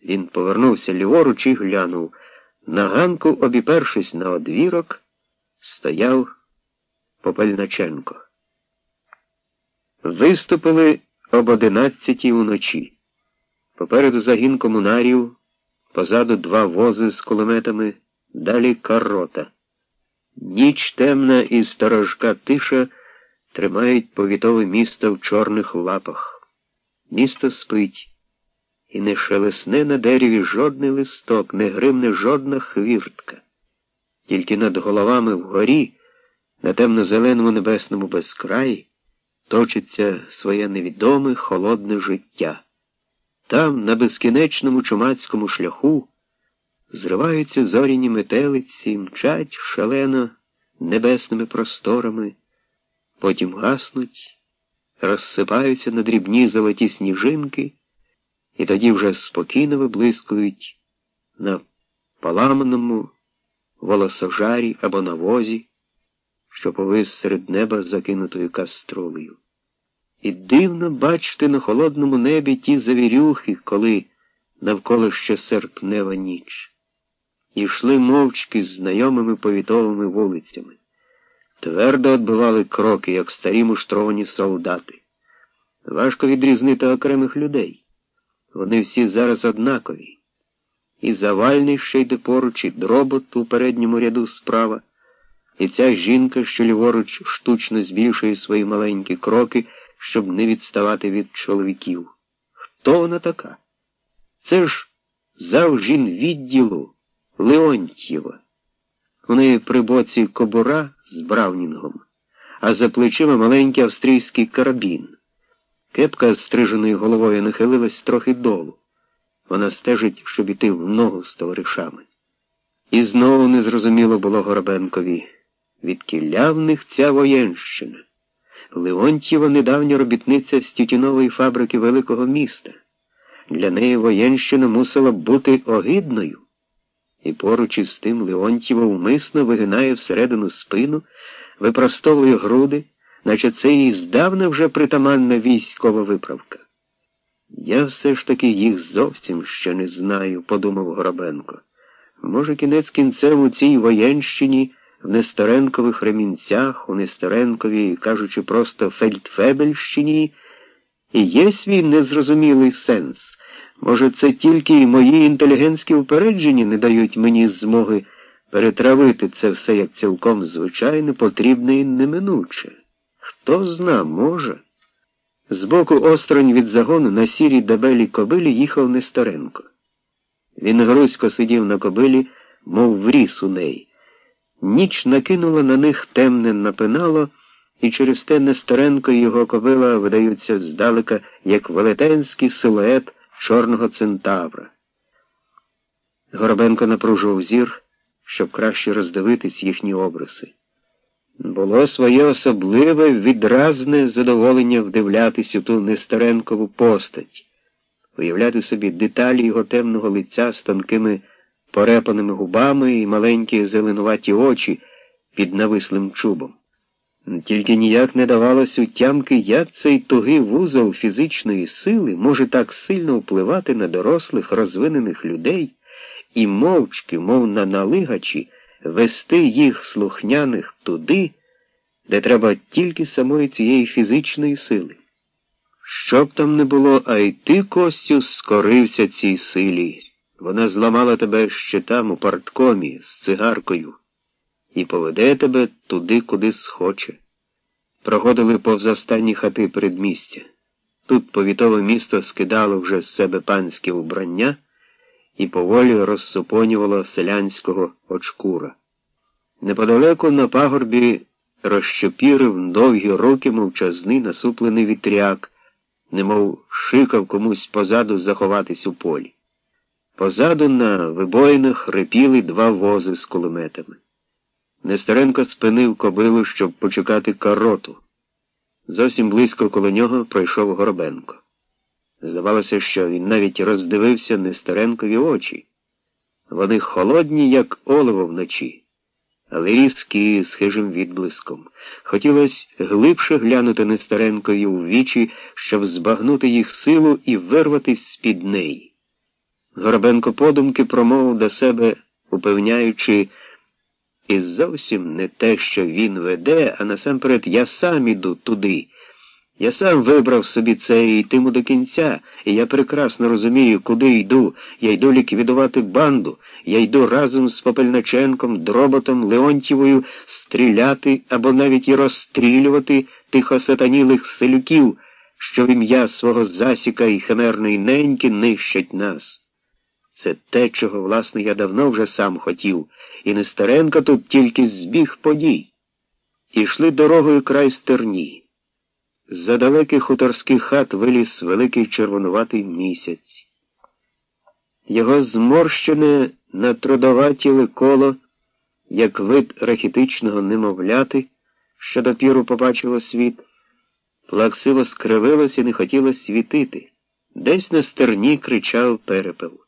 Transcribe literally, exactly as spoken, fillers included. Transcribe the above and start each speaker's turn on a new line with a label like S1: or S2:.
S1: Він повернувся ліворуч і глянув. На ганку, обіпершись на одвірок, стояв Попельниченко. Виступили об одинадцятій уночі. Попереду загін комунарів, позаду два вози з кулеметами, далі карота. Ніч темна і сторожка тиша тримають повітове місто в чорних лапах. Місто спить, і не шелесне на дереві жодний листок, не гримне жодна хвіртка. Тільки над головами вгорі, на темно-зеленому небесному безкраї, точиться своє невідоме холодне життя. Там, на безкінечному чумацькому шляху, зриваються зоряні метелиці, мчать шалено небесними просторами, потім гаснуть, розсипаються на дрібні золоті сніжинки, і тоді вже спокійно виблискують на поламаному волосожарі або на возі, що повис серед неба закинутою каструлею. І дивно бачити на холодному небі ті завірюхи, коли навколо ще серпнева ніч. І йшли мовчки з знайомими повітовими вулицями. Твердо відбивали кроки, як старі муштровані солдати. Важко відрізнити окремих людей. Вони всі зараз однакові. І Завальний, що йде поруч, і Дробот у передньому ряду справа, і ця жінка, що ліворуч штучно збільшує свої маленькі кроки, щоб не відставати від чоловіків. Хто вона така? Це ж завжінвідділу Леонтьєва. У неї при боці кобура з Браунінгом, а за плечима маленький австрійський карабін. Кепка з стриженою головою нахилилась трохи долу. Вона стежить, щоб іти в ногу з товаришами. І знову незрозуміло було Горобенкові, відкіля в них ця воєнщина. Леонтьєва недавня робітниця з тютюнової фабрики великого міста. Для неї воєнщина мусила б бути огидною. І поруч із тим Леонтьєва умисно вигинає всередину спину, випростовує груди, наче це їй здавна вже притаманна військова виправка. «Я все ж таки їх зовсім ще не знаю», — подумав Горобенко. «Може, кінець кінцем у цій воєнщині, в Нестеренкових ремінцях, у Нестеренковій, кажучи просто фельдфебельщині, і є свій незрозумілий сенс. Може, це тільки й мої інтелігентські упередження не дають мені змоги перетравити це все як цілком звичайне, потрібне і неминуче. Хто зна, може». Збоку осторонь від загону на сірій дебелій кобилі їхав Нестеренко. Він грузько сидів на кобилі, мов вріс у неї. Ніч накинула на них темне напинало, і через те Нестеренко і його кобила видаються здалека, як велетенський силует чорного центавра. Горобенко напружував зір, щоб краще роздивитись їхні обриси. Було своє особливе, відразне задоволення вдивлятись у ту Нестеренкову постать, уявляти собі деталі його темного лиця з тонкими порепаними губами і маленькі зеленуваті очі під навислим чубом. Тільки ніяк не давалось утямки, як цей тугий вузол фізичної сили може так сильно впливати на дорослих, розвинених людей і мовчки, мов на налигачі, вести їх слухняних туди, де треба тільки самої цієї фізичної сили. Що б там не було, а й ти, Костю, скорився цій силі. Вона зламала тебе ще там, у парткомі, з цигаркою, і поведе тебе туди, куди схоче. Проходили повз останні хати передмістя. Тут повітове місто скидало вже з себе панське убрання і поволі розсупонювало селянського очкура. Неподалеку на пагорбі розщопірив довгі руки мовчазний насуплений вітряк, немов шикав комусь позаду заховатись у полі. Позаду на вибоїнах рипіли два вози з кулеметами. Нестеренко спинив кобилу, щоб почекати кароту. Зовсім близько коло нього пройшов Горобенко. Здавалося, що він навіть роздивився Нестеренкові очі. Вони холодні, як оливо вночі, але різкі, з хижим відблиском. Хотілося глибше глянути Нестеренкові у вічі, щоб збагнути їх силу і вирватися з-під неї. Горобенко подумки промовив до себе, упевняючи, і зовсім не те, що він веде, а насамперед я сам іду туди. Я сам вибрав собі це і йтиму до кінця, і я прекрасно розумію, куди йду. Я йду ліквідувати банду, я йду разом з Попельниченком, Дроботом, Леонтьєвою стріляти або навіть і розстрілювати тих осатанілих селюків, що в ім'я свого засіка і химерної неньки нищать нас. Це те, чого, власне, я давно вже сам хотів, і Нестеренко тут тільки збіг подій. Ішли дорогою край стерні. З-за далеких хуторських хат виліз великий червонуватий місяць. Його зморщене натрудоватіле коло, як вид рахітичного немовляти, що допіру побачило світ, плаксиво скривилось і не хотіло світити. Десь на стерні кричав перепел.